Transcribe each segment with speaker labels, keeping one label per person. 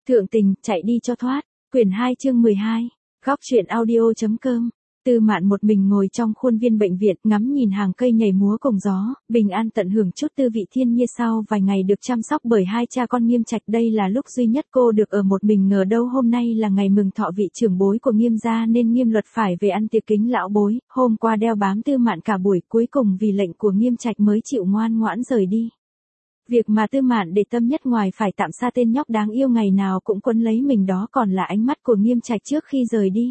Speaker 1: Thượng tình, chạy đi cho thoát. Quyển 2 chương 12. Góc truyện audio.com. Tư Mạn một mình ngồi trong khuôn viên bệnh viện, ngắm nhìn hàng cây nhảy múa cùng gió, bình an tận hưởng chút tư vị thiên nhiên sau vài ngày được chăm sóc bởi hai cha con Nghiêm Trạch. Đây là lúc duy nhất cô được ở một mình, ngờ đâu hôm nay là ngày mừng thọ vị trưởng bối của Nghiêm gia nên Nghiêm Luật phải về ăn tiệc kính lão bối. Hôm qua đeo bám Tư Mạn cả buổi, cuối cùng vì lệnh của Nghiêm Trạch mới chịu ngoan ngoãn rời đi. Việc mà Tư Mạn để tâm nhất ngoài phải tạm xa tên nhóc đáng yêu ngày nào cũng quấn lấy mình đó còn là ánh mắt của Nghiêm Trạch trước khi rời đi.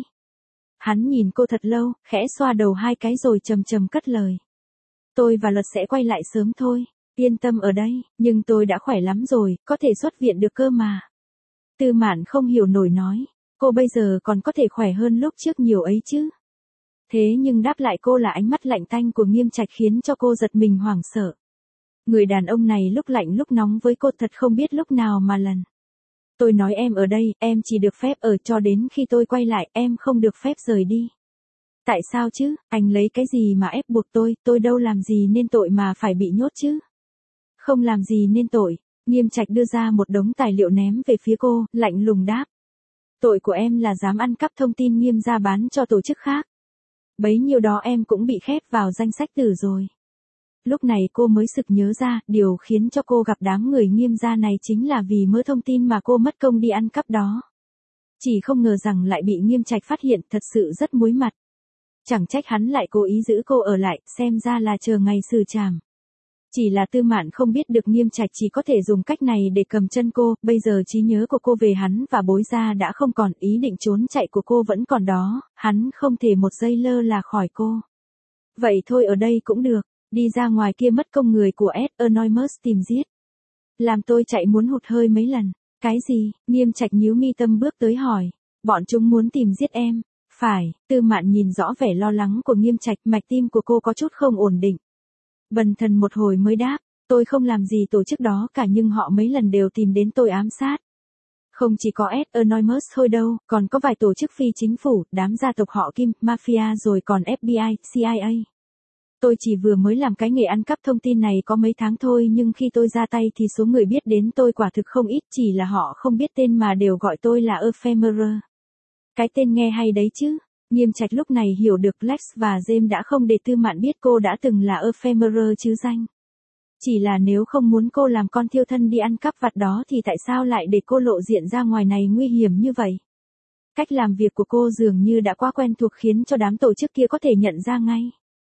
Speaker 1: Hắn nhìn cô thật lâu, khẽ xoa đầu hai cái rồi trầm trầm cất lời. Tôi và Luật sẽ quay lại sớm thôi, yên tâm ở đây, nhưng tôi đã khỏe lắm rồi, có thể xuất viện được cơ mà. Tư Mạn không hiểu nổi nói, cô bây giờ còn có thể khỏe hơn lúc trước nhiều ấy chứ. Thế nhưng đáp lại cô là ánh mắt lạnh tanh của Nghiêm Trạch khiến cho cô giật mình hoảng sợ. Người đàn ông này lúc lạnh lúc nóng với cô thật không biết lúc nào mà lần. Tôi nói em ở đây, em chỉ được phép ở cho đến khi tôi quay lại, em không được phép rời đi. Tại sao chứ, anh lấy cái gì mà ép buộc tôi đâu làm gì nên tội mà phải bị nhốt chứ. Không làm gì nên tội, Nghiêm Trạch đưa ra một đống tài liệu ném về phía cô, lạnh lùng đáp. Tội của em là dám ăn cắp thông tin Nghiêm gia bán cho tổ chức khác. Bấy nhiêu đó em cũng bị khép vào danh sách tử rồi. Lúc này cô mới sực nhớ ra, điều khiến cho cô gặp đám người Nghiêm gia này chính là vì mớ thông tin mà cô mất công đi ăn cắp đó. Chỉ không ngờ rằng lại bị Nghiêm Trạch phát hiện, thật sự rất muối mặt. Chẳng trách hắn lại cố ý giữ cô ở lại, xem ra là chờ ngày xử trảm. Chỉ là Tư Mạn không biết được Nghiêm Trạch chỉ có thể dùng cách này để cầm chân cô, bây giờ trí nhớ của cô về hắn và bối gia đã không còn, ý định trốn chạy của cô vẫn còn đó, hắn không thể một giây lơ là khỏi cô. Vậy thôi ở đây cũng được. Đi ra ngoài kia mất công người của Ed Anonymous tìm giết. Làm tôi chạy muốn hụt hơi mấy lần. Cái gì? Nghiêm Trạch nhíu mi tâm bước tới hỏi. Bọn chúng muốn tìm giết em. Phải, Tư Mạn nhìn rõ vẻ lo lắng của Nghiêm Trạch, mạch tim của cô có chút không ổn định. Bần thần một hồi mới đáp, tôi không làm gì tổ chức đó cả nhưng họ mấy lần đều tìm đến tôi ám sát. Không chỉ có Ed Anonymous thôi đâu, còn có vài tổ chức phi chính phủ, đám gia tộc họ Kim, Mafia rồi còn FBI, CIA. Tôi chỉ vừa mới làm cái nghề ăn cắp thông tin này có mấy tháng thôi nhưng khi tôi ra tay thì số người biết đến tôi quả thực không ít, chỉ là họ không biết tên mà đều gọi tôi là Ephemerer. Cái tên nghe hay đấy chứ. Nghiêm Trạch lúc này hiểu được Lex và James đã không để Tư Mạn biết cô đã từng là Ephemerer chứ danh. Chỉ là nếu không muốn cô làm con thiêu thân đi ăn cắp vặt đó thì tại sao lại để cô lộ diện ra ngoài này nguy hiểm như vậy? Cách làm việc của cô dường như đã quá quen thuộc khiến cho đám tổ chức kia có thể nhận ra ngay.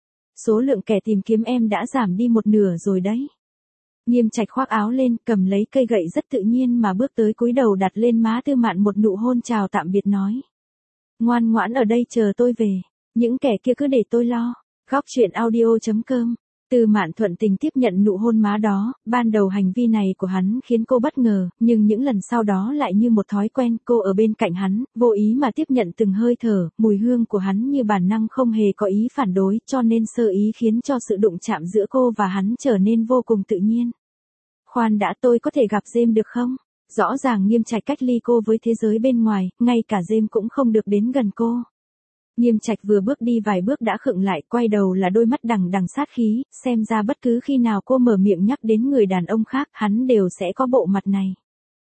Speaker 1: Số lượng kẻ tìm kiếm em đã giảm đi một nửa rồi đấy. Nghiêm Trạch khoác áo lên, cầm lấy cây gậy rất tự nhiên mà bước tới cúi đầu đặt lên má Tư Mạn một nụ hôn chào tạm biệt nói. Ngoan ngoãn ở đây chờ tôi về, những kẻ kia cứ để tôi lo. Góc truyện audio.com. Tư Mạn thuận tình tiếp nhận nụ hôn má đó, ban đầu hành vi này của hắn khiến cô bất ngờ, nhưng những lần sau đó lại như một thói quen, cô ở bên cạnh hắn, vô ý mà tiếp nhận từng hơi thở, mùi hương của hắn như bản năng không hề có ý phản đối, cho nên sơ ý khiến cho sự đụng chạm giữa cô và hắn trở nên vô cùng tự nhiên. Khoan đã, tôi có thể gặp James được không? Rõ ràng Nghiêm Trạch cách ly cô với thế giới bên ngoài, ngay cả James cũng không được đến gần cô. Nghiêm Trạch vừa bước đi vài bước đã khựng lại, quay đầu là đôi mắt đằng đằng sát khí, xem ra bất cứ khi nào cô mở miệng nhắc đến người đàn ông khác, hắn đều sẽ có bộ mặt này.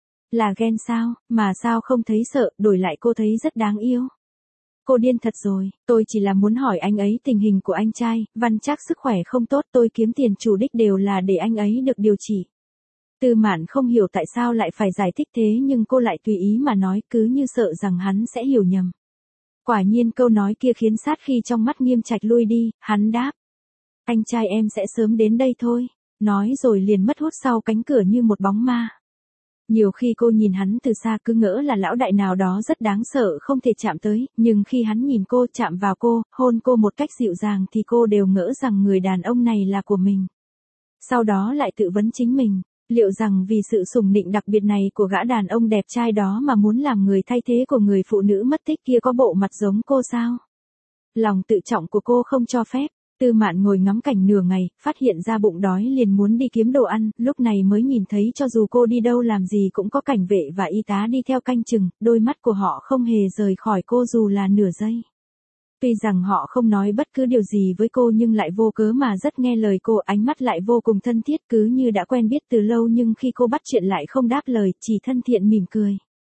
Speaker 1: Là ghen sao, mà sao không thấy sợ, đổi lại cô thấy rất đáng yêu. Cô điên thật rồi, tôi chỉ là muốn hỏi anh ấy tình hình của anh trai, Văn Trác sức khỏe không tốt, tôi kiếm tiền chủ đích đều là để anh ấy được điều trị. Tư Mạn không hiểu tại sao lại phải giải thích thế nhưng cô lại tùy ý mà nói cứ như sợ rằng hắn sẽ hiểu nhầm. Quả nhiên câu nói kia khiến sát khí trong mắt Nghiêm Trạch lui đi, hắn đáp. Anh trai em sẽ sớm đến đây thôi, nói rồi liền mất hút sau cánh cửa như một bóng ma. Nhiều khi cô nhìn hắn từ xa cứ ngỡ là lão đại nào đó rất đáng sợ không thể chạm tới, nhưng khi hắn nhìn cô chạm vào cô, hôn cô một cách dịu dàng thì cô đều ngỡ rằng người đàn ông này là của mình. Sau đó lại tự vấn chính mình. Liệu rằng vì sự sủng nịnh đặc biệt này của gã đàn ông đẹp trai đó mà muốn làm người thay thế của người phụ nữ mất tích kia có bộ mặt giống cô sao? Lòng tự trọng của cô không cho phép. Tư Mạn ngồi ngắm cảnh nửa ngày, phát hiện ra bụng đói liền muốn đi kiếm đồ ăn, lúc này mới nhìn thấy cho dù cô đi đâu làm gì cũng có cảnh vệ và y tá đi theo canh chừng, đôi mắt của họ không hề rời khỏi cô dù là nửa giây. Tuy rằng họ không nói bất cứ điều gì với cô nhưng lại vô cớ mà rất nghe lời cô, ánh mắt lại vô cùng thân thiết cứ như đã quen biết từ lâu nhưng khi cô bắt chuyện lại không đáp lời, chỉ thân thiện mỉm cười.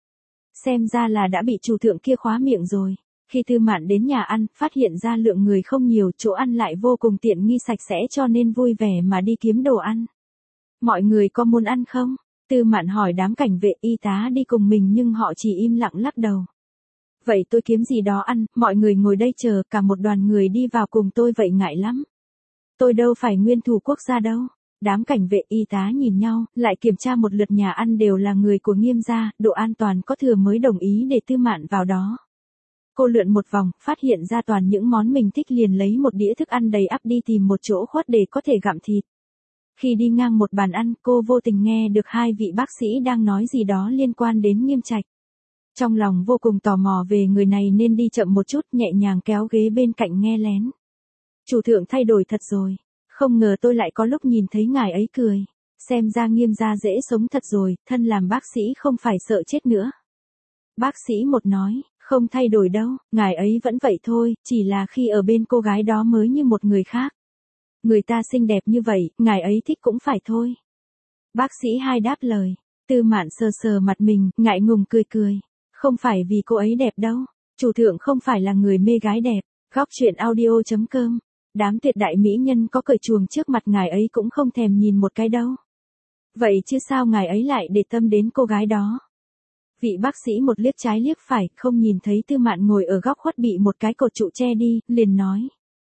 Speaker 1: Xem ra là đã bị chủ thượng kia khóa miệng rồi. Khi Tư Mạn đến nhà ăn, phát hiện ra lượng người không nhiều, chỗ ăn lại vô cùng tiện nghi sạch sẽ cho nên vui vẻ mà đi kiếm đồ ăn. Mọi người có muốn ăn không? Tư Mạn hỏi đám cảnh vệ. Y tá đi cùng mình nhưng họ chỉ im lặng lắc đầu. Vậy tôi kiếm gì đó ăn, mọi người ngồi đây chờ, cả một đoàn người đi vào cùng tôi vậy ngại lắm. Tôi đâu phải nguyên thủ quốc gia đâu. Đám cảnh vệ y tá nhìn nhau, lại kiểm tra một lượt nhà ăn đều là người của Nghiêm gia, độ an toàn có thừa mới đồng ý để Tư Mạn vào đó. Cô lượn một vòng, phát hiện ra toàn những món mình thích liền lấy một đĩa thức ăn đầy ắp đi tìm một chỗ khuất để có thể gặm thịt. Khi đi ngang một bàn ăn, cô vô tình nghe được hai vị bác sĩ đang nói gì đó liên quan đến Nghiêm Trạch. Trong lòng vô cùng tò mò về người này nên đi chậm một chút, nhẹ nhàng kéo ghế bên cạnh nghe lén. Chủ thượng thay đổi thật rồi. Không ngờ tôi lại có lúc nhìn thấy ngài ấy cười. Xem ra Nghiêm gia dễ sống thật rồi, thân làm bác sĩ không phải sợ chết nữa. Bác sĩ một nói, không thay đổi đâu, ngài ấy vẫn vậy thôi, chỉ là khi ở bên cô gái đó mới như một người khác. Người ta xinh đẹp như vậy, ngài ấy thích cũng phải thôi. Bác sĩ hai đáp lời. Tư Mạn sờ sờ mặt mình, ngại ngùng cười cười. Không phải vì cô ấy đẹp đâu, chủ thượng không phải là người mê gái đẹp. Góc truyện audio.com. Đám tuyệt đại mỹ nhân có cởi chuồng trước mặt ngài ấy cũng không thèm nhìn một cái đâu. Vậy chứ sao ngài ấy lại để tâm đến cô gái đó? Vị bác sĩ một liếc trái liếc phải, không nhìn thấy Tư Mạn ngồi ở góc khuất bị một cái cột trụ che đi, liền nói.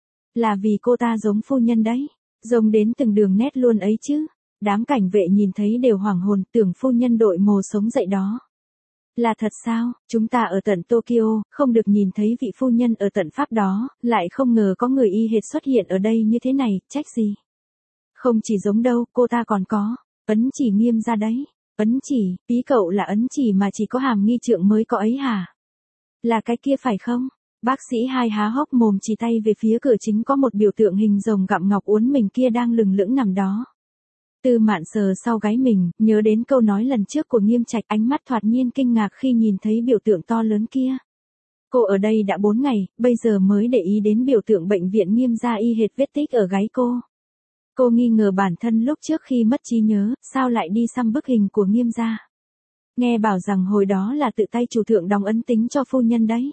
Speaker 1: Là vì cô ta giống phu nhân đấy, giống đến từng đường nét luôn ấy chứ. Đám cảnh vệ nhìn thấy đều hoảng hồn, tưởng phu nhân đội mồ sống dậy đó. Là thật sao, chúng ta ở tận Tokyo, không được nhìn thấy vị phu nhân ở tận Pháp đó, lại không ngờ có người y hệt xuất hiện ở đây như thế này, trách gì. Không chỉ giống đâu, cô ta còn có ấn chỉ Nghiêm gia đấy. Ấn chỉ, ý cậu là ấn chỉ mà chỉ có Hàm Nghi Trượng mới có ấy hả? Là cái kia phải không? Bác sĩ hai há hốc mồm chỉ tay về phía cửa chính có một biểu tượng hình rồng gặm ngọc uốn mình kia đang lừng lững nằm đó. Tư Mạn sờ sau gáy mình, nhớ đến câu nói lần trước của Nghiêm Trạch, ánh mắt thoạt nhiên kinh ngạc khi nhìn thấy biểu tượng to lớn kia. Cô ở đây đã 4 ngày, bây giờ mới để ý đến biểu tượng bệnh viện Nghiêm gia y hệt vết tích ở gáy cô. Cô nghi ngờ bản thân lúc trước khi mất trí nhớ, sao lại đi xăm bức hình của Nghiêm gia. Nghe bảo rằng hồi đó là tự tay chủ thượng đóng ấn tính cho phu nhân đấy.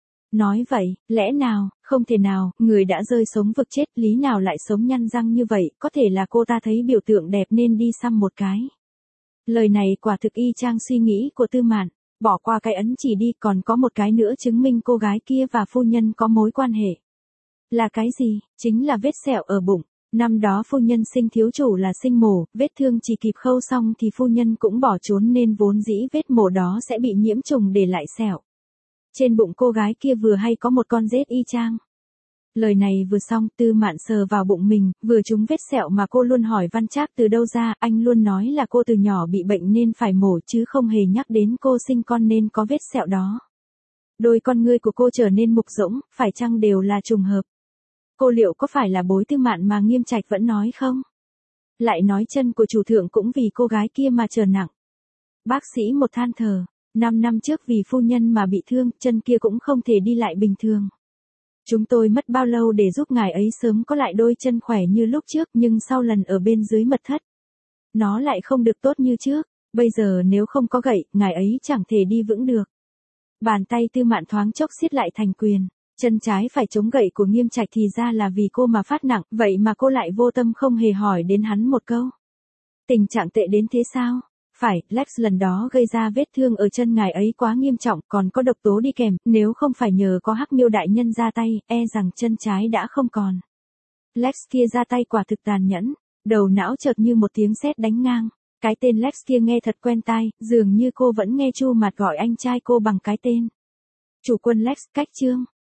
Speaker 1: Nói vậy, lẽ nào, không thể nào, người đã rơi sống vực chết, lý nào lại sống nhăn răng như vậy, có thể là cô ta thấy biểu tượng đẹp nên đi xăm một cái. Lời này quả thực y chang suy nghĩ của Tư Mạn, bỏ qua cái ấn chỉ đi, còn có một cái nữa chứng minh cô gái kia và phu nhân có mối quan hệ. Là cái gì? Chính là vết sẹo ở bụng. Năm đó phu nhân sinh thiếu chủ là sinh mổ, vết thương chỉ kịp khâu xong thì phu nhân cũng bỏ trốn nên vốn dĩ vết mổ đó sẽ bị nhiễm trùng để lại sẹo. Trên bụng cô gái kia vừa hay có một con rết y chang. Lời này vừa xong, Tư Mạn sờ vào bụng mình, vừa trúng vết sẹo mà cô luôn hỏi Văn Trác từ đâu ra, anh luôn nói là cô từ nhỏ bị bệnh nên phải mổ chứ không hề nhắc đến cô sinh con nên có vết sẹo đó. Đôi con ngươi của cô trở nên mục rỗng, phải chăng đều là trùng hợp? Cô liệu có phải là bối Tư Mạn mà Nghiêm Trạch vẫn nói không? Lại nói chân của chủ thượng cũng vì cô gái kia mà trở nặng. Bác sĩ một than thở, 5 năm trước vì phu nhân mà bị thương, chân kia cũng không thể đi lại bình thường. Chúng tôi mất bao lâu để giúp ngài ấy sớm có lại đôi chân khỏe như lúc trước, nhưng sau lần ở bên dưới mật thất, nó lại không được tốt như trước. Bây giờ nếu không có gậy, ngài ấy chẳng thể đi vững được. Bàn tay Tư Mạn thoáng chốc siết lại thành quyền. Chân trái phải chống gậy của Nghiêm Trạch thì ra là vì cô mà phát nặng, vậy mà cô lại vô tâm không hề hỏi đến hắn một câu. Tình trạng tệ đến thế sao? Phải, Lex lần đó gây ra vết thương ở chân ngài ấy quá nghiêm trọng, còn có độc tố đi kèm, nếu không phải nhờ có Hắc Miêu đại nhân ra tay, e rằng chân trái đã không còn. Lex kia ra tay quả thực tàn nhẫn, đầu não chợt như một tiếng sét đánh ngang. Cái tên Lex kia nghe thật quen tai, dường như cô vẫn nghe Chu Mạt gọi anh trai cô bằng cái tên. Chủ quân Lex, cách chương.